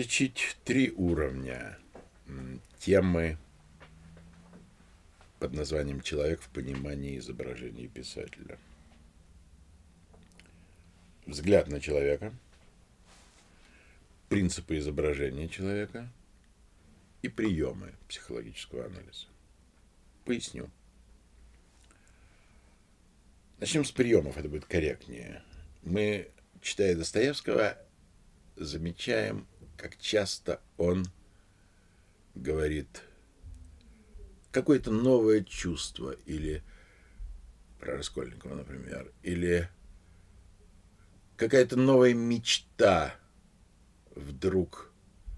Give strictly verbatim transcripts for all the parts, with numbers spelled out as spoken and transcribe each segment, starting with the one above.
различить три уровня темы под названием «Человек в понимании изображения писателя». Взгляд на человека, принципы изображения человека и приемы психологического анализа. Поясню. Начнем с приемов, это будет корректнее. Мы, читая Достоевского, замечаем, как часто он говорит какое-то новое чувство, или про Раскольникова, например, или какая-то новая мечта вдруг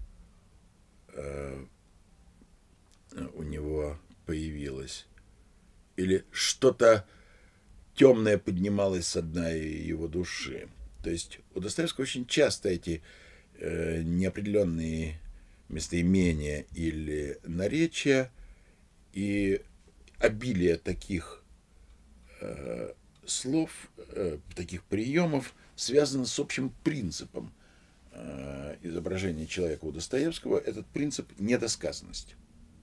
э, у него появилась, или что-то темное поднималось со дна его души. То есть у Достоевского очень часто эти э, неопределенные местоимения или наречия и обилие таких э, слов, э, таких приемов связано с общим принципом э, изображения человека у Достоевского. Этот принцип — недосказанность,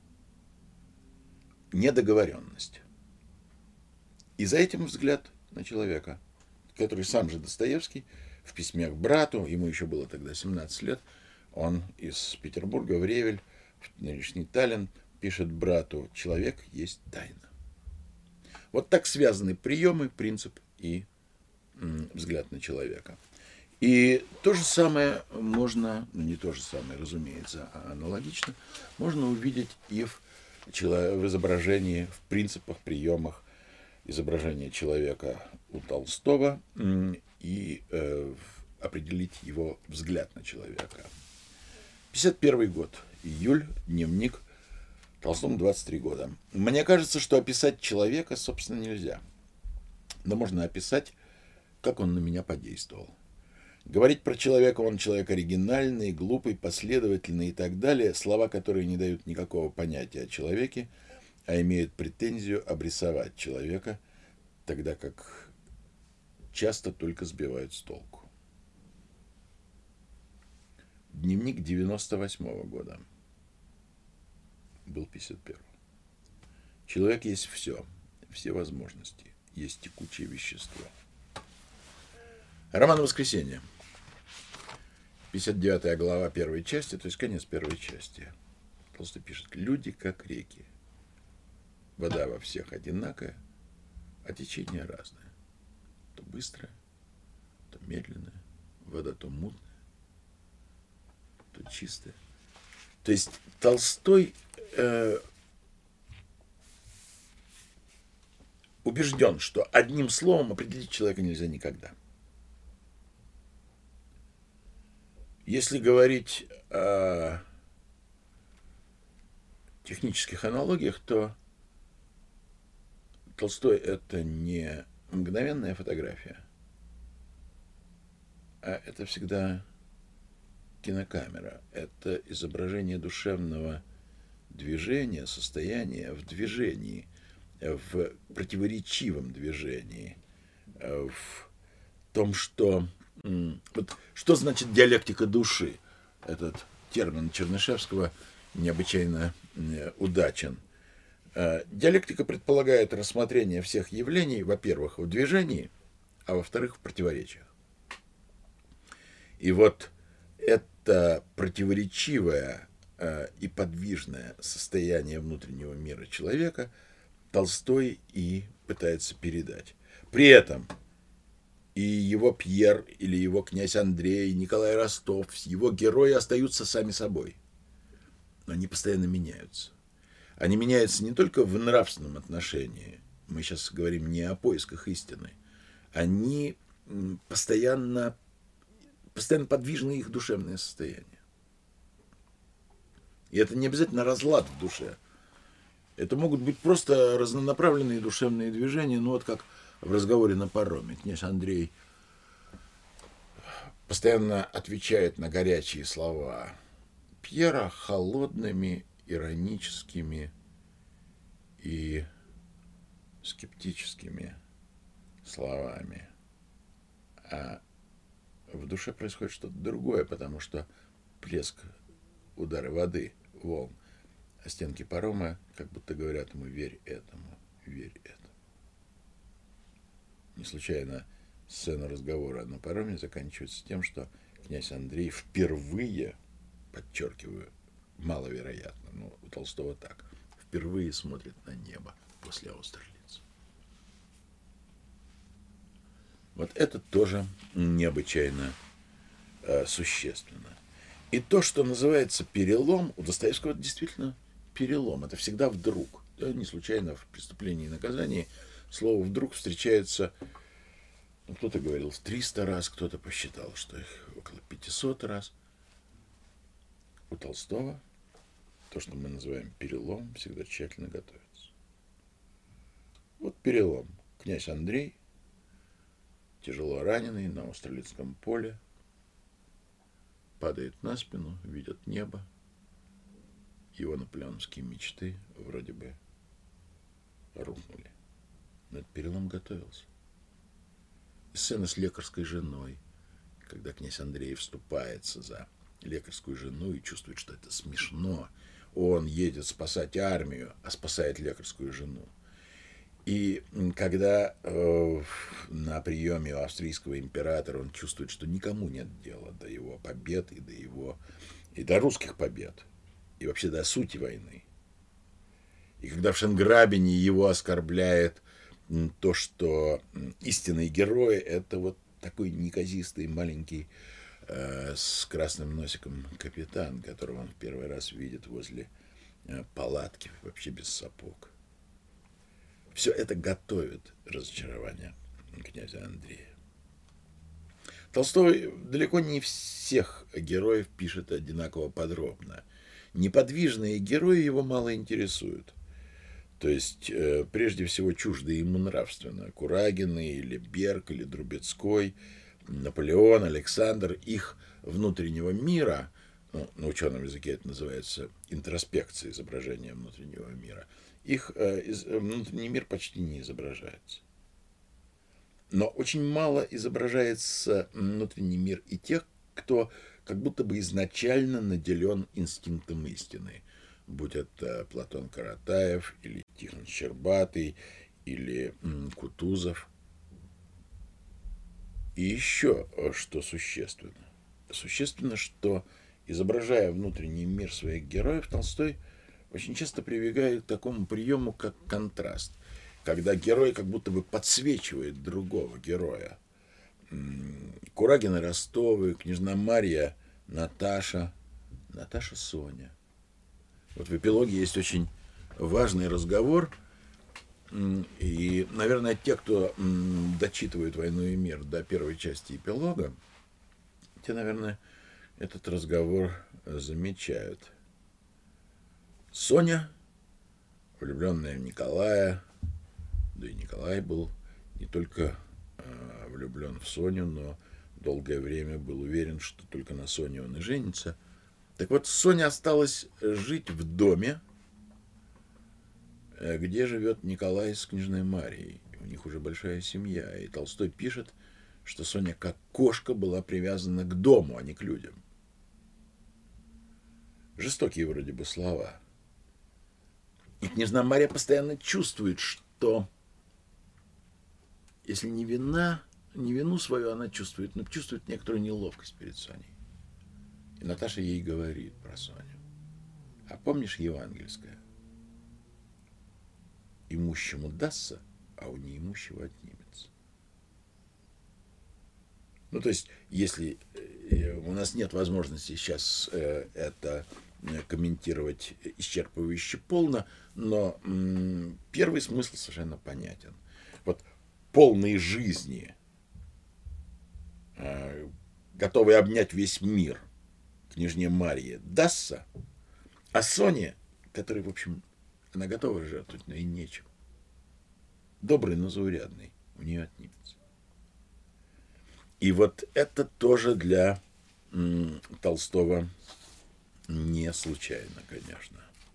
недоговоренность. И за этим взгляд на человека, который сам же Достоевский в письме к брату, ему еще было тогда семнадцать лет, он из Петербурга в Ревель, в нынешний Таллин, пишет брату: «Человек есть тайна». Вот так связаны приемы, принцип и м, взгляд на человека. И то же самое можно, ну не то же самое, разумеется, а аналогично, можно увидеть и в, в изображении, в принципах, приемах изображения человека у Толстого и э, определить его взгляд на человека. пятьдесят первый год, июль, дневник, Толстому двадцать три года. Мне кажется, что описать человека, собственно, нельзя. Но можно описать, как он на меня подействовал. Говорить про человека: он человек оригинальный, глупый, последовательный и так далее, слова, которые не дают никакого понятия о человеке, а имеют претензию обрисовать человека, тогда как часто только сбивают с толку. Дневник девяносто восьмого года. Был пятьдесят первый. Человек есть все, все возможности, есть текучее вещество. Роман «Воскресенье». пятьдесят девятая глава первой части, то есть конец первой части. Толстой пишет: «Люди как реки. Вода во всех одинакая, а течение разное. То быстрое, то медленное, вода то мутная, то чистая». То есть Толстой э, убежден, что одним словом определить человека нельзя никогда. Если говорить о технических аналогиях, то Толстой — это не мгновенная фотография, а это всегда кинокамера. Это изображение душевного движения, состояния в движении, в противоречивом движении, в том, что... Вот что значит диалектика души? Этот термин Чернышевского необычайно удачен. Диалектика предполагает рассмотрение всех явлений, во-первых, в движении, а во-вторых, в противоречиях. И вот это противоречивое и подвижное состояние внутреннего мира человека Толстой и пытается передать. При этом и его Пьер, или его князь Андрей, Николай Ростов, его герои остаются сами собой. Но они постоянно меняются. Они меняются не только в нравственном отношении. Мы сейчас говорим не о поисках истины. Они постоянно, постоянно подвижны, их душевное состояние. И это не обязательно разлад в душе. Это могут быть просто разнонаправленные душевные движения, ну вот как в разговоре на пароме. Князь Андрей постоянно отвечает на горячие слова Пьера холодными, ироническими и скептическими словами. А в душе происходит что-то другое, потому что плеск, удары воды, волн, а стенки парома как будто говорят ему: верь этому, верь этому. Не случайно сцена разговора на пароме заканчивается тем, что князь Андрей впервые, подчеркиваю, маловероятно, но у Толстого так, впервые смотрит на небо после Аустерлица. Вот это тоже необычайно э, существенно. И то, что называется перелом, у Достоевского это действительно перелом. Это всегда вдруг. Да, не случайно в «Преступлении и наказании» слово «вдруг» встречается, ну, кто-то говорил триста раз, кто-то посчитал, что их около пятисот раз. У Толстого то, что мы называем перелом, всегда тщательно готовится. Вот перелом. Князь Андрей, тяжело раненый на Аустерлицком поле, падает на спину, видит небо. Его наполеоновские мечты вроде бы рухнули. Но этот перелом готовился. И сцена с лекарской женой, когда князь Андрей вступается за лекарскую жену и чувствует, что это смешно. Он едет спасать армию, а спасает лекарскую жену. И когда э, на приеме у австрийского императора он чувствует, что никому нет дела до его побед и до его и до русских побед, и вообще до сути войны. И когда в Шенграбене его оскорбляет то, что истинный герой — это вот такой неказистый маленький э, с красным носиком капитан, которого он в первый раз видит возле э, палатки, вообще без сапог. Все это готовит разочарование князя Андрея. Толстой далеко не всех героев пишет одинаково подробно. Неподвижные герои его мало интересуют. То есть, э, прежде всего, чуждые ему нравственно. Курагины, или Берг, или Друбецкой, Наполеон, Александр, их внутреннего мира, ну, на ученом языке это называется интроспекция, изображение внутреннего мира, их э, из, внутренний мир почти не изображается. Но очень мало изображается внутренний мир и тех, кто как будто бы изначально наделен инстинктом истины. Будь это Платон Каратаев, или Тихон Щербатый, или м, Кутузов. И еще что существенно. Существенно, что, изображая внутренний мир своих героев, Толстой очень часто прибегает к такому приему, как контраст, когда герой как будто бы подсвечивает другого героя. Курагин и Ростовы, княжна Марья, Наташа, Наташа Соня. Вот в эпилоге есть очень важный разговор, и, наверное, те, кто дочитывают «Войну и мир» до первой части эпилога, те, наверное, этот разговор замечают. Соня, влюбленная в Николая, да и Николай был не только э, влюблен в Соню, но долгое время был уверен, что только на Соне он и женится. Так вот, Соня осталась жить в доме, где живет Николай с княжной Марией. У них уже большая семья. И Толстой пишет, что Соня как кошка была привязана к дому, а не к людям. Жестокие вроде бы слова. И княжна Мария постоянно чувствует, что если не вина, не вину свою она чувствует, но чувствует некоторую неловкость перед Соней. И Наташа ей говорит про Соню. А помнишь евангельское? Имущему дастся, а у неимущего отнимется. Ну, то есть, если у нас нет возможности сейчас это комментировать исчерпывающе полно, но первый смысл совершенно понятен. Вот полной жизни, готовый обнять весь мир, княжне Марье дастся, а Соне, которой, в общем, она готова жертвовать, но и нечем. Добрый, но заурядный, у нее отнимется. И вот это тоже для м, Толстого не случайно, конечно.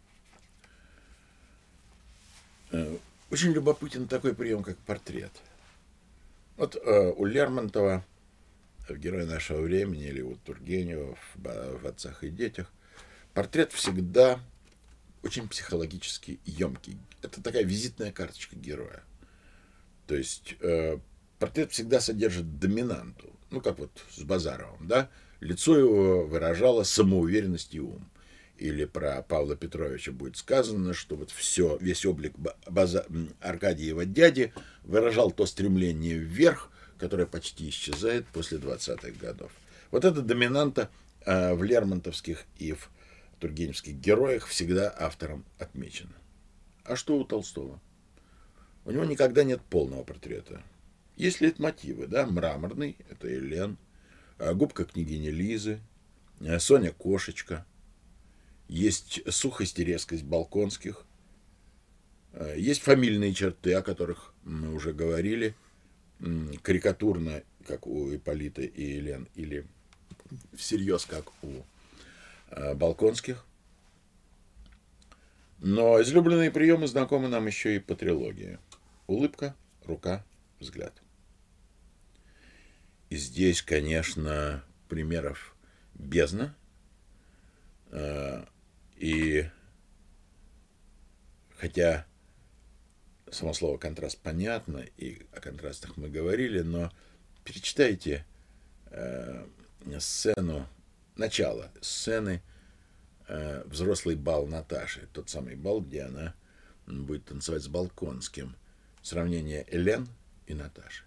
Очень любопытен такой прием, как портрет. Вот э, у Лермонтова в «Герое нашего времени» или у Тургенева в, в «Отцах и детях» портрет всегда очень психологически емкий. Это такая визитная карточка героя. То есть э, портрет всегда содержит доминанту. Ну, как вот с Базаровым, да? Лицо его выражало самоуверенность и ум. Или про Павла Петровича будет сказано, что вот все, весь облик База... Аркадьева дяди выражал то стремление вверх, которое почти исчезает после двадцатых годов. Вот эта доминанта э, в лермонтовских и в тургеневских героях всегда автором отмечена. А что у Толстого? У него никогда нет полного портрета. Есть лейтмотивы, да, мраморный, это Элен, губка княгини Лизы, Соня Кошечка, есть сухость и резкость Болконских, есть фамильные черты, о которых мы уже говорили, карикатурно, как у Ипполита и Элен, или всерьез, как у Болконских. Но излюбленные приемы знакомы нам еще и по трилогии. Улыбка, рука, взгляд. И здесь, конечно, примеров бездна. И хотя само слово контраст понятно, и о контрастах мы говорили, но перечитайте сцену, начало сцены «Взрослый бал Наташи», тот самый бал, где она будет танцевать с Болконским. Сравнение Элен и Наташи.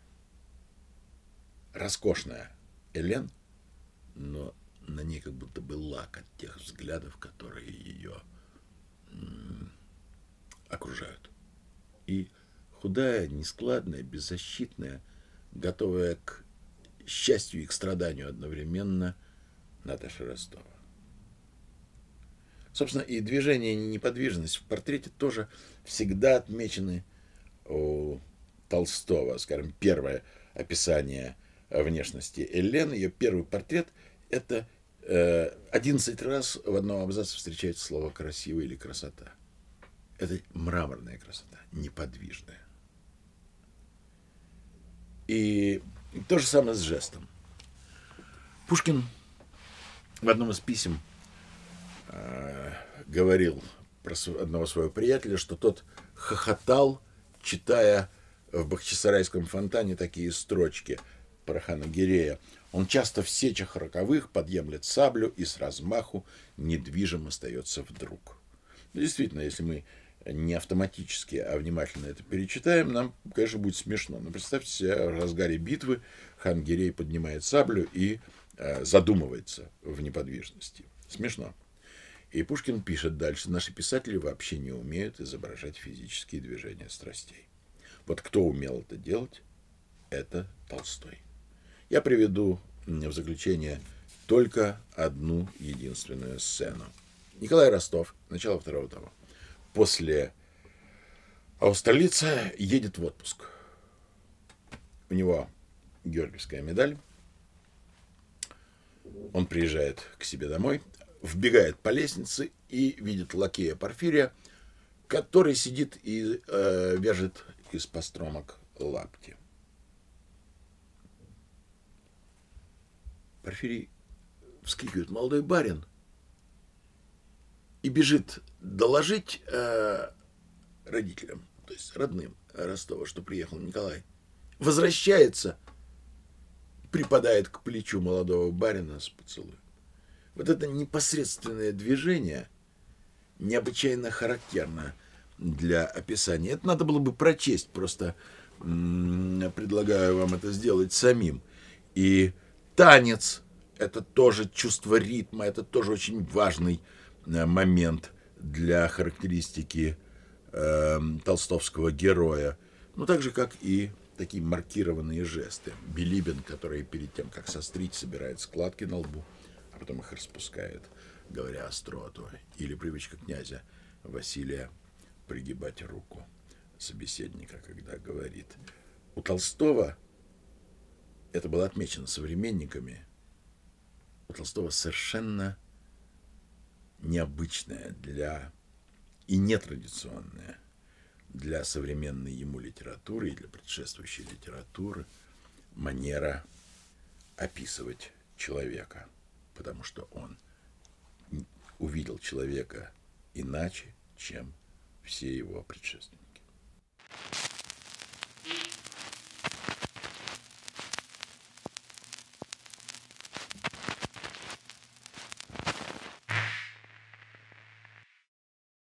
Роскошная Элен, но на ней как будто бы лак от тех взглядов, которые ее м- окружают. И худая, нескладная, беззащитная, готовая к счастью и к страданию одновременно Наташа Ростова. Собственно, и движение, и неподвижность в портрете тоже всегда отмечены у Толстого. Скажем, первое описание внешности Элен, ее первый портрет, это одиннадцать раз в одном абзаце встречается слово «красивый» или «красота». Это мраморная красота, неподвижная. И то же самое с жестом. Пушкин в одном из писем э, говорил про одного своего приятеля, что тот хохотал, читая в Бахчисарайском фонтане такие строчки про хана Гирея. Он часто в сечах роковых подъемлет саблю и с размаху недвижим остается вдруг. Ну, действительно, если мы не автоматически, а внимательно это перечитаем, нам, конечно, будет смешно. Но представьте себе, в разгаре битвы хан Гирей поднимает саблю и э, задумывается в неподвижности. Смешно. И Пушкин пишет дальше: наши писатели вообще не умеют изображать физические движения страстей. Вот кто умел это делать, это Толстой. Я приведу в заключение только одну единственную сцену. Николай Ростов, начало второго тома. После Аустерлица едет в отпуск. У него Георгиевская медаль. Он приезжает к себе домой, вбегает по лестнице и видит лакея Порфирия, который сидит и э, вяжет из постромок лапти. Порфирий вскрикивает: молодой барин, и бежит доложить э, родителям, то есть родным Ростова, что приехал Николай. Возвращается, припадает к плечу молодого барина с поцелуем. Вот это непосредственное движение необычайно характерно для описания. Это надо было бы прочесть, просто м- предлагаю вам это сделать самим. И танец — это тоже чувство ритма, это тоже очень важный момент для характеристики э, толстовского героя. Ну, так же, как и такие маркированные жесты. Билибин, который перед тем, как сострить, собирает складки на лбу, а потом их распускает, говоря остроту. Или привычка князя Василия пригибать руку собеседника, когда говорит. У Толстого, это было отмечено современниками, у Толстого совершенно необычная для и нетрадиционная для современной ему литературы и для предшествующей литературы манера описывать человека, потому что он увидел человека иначе, чем все его предшественники.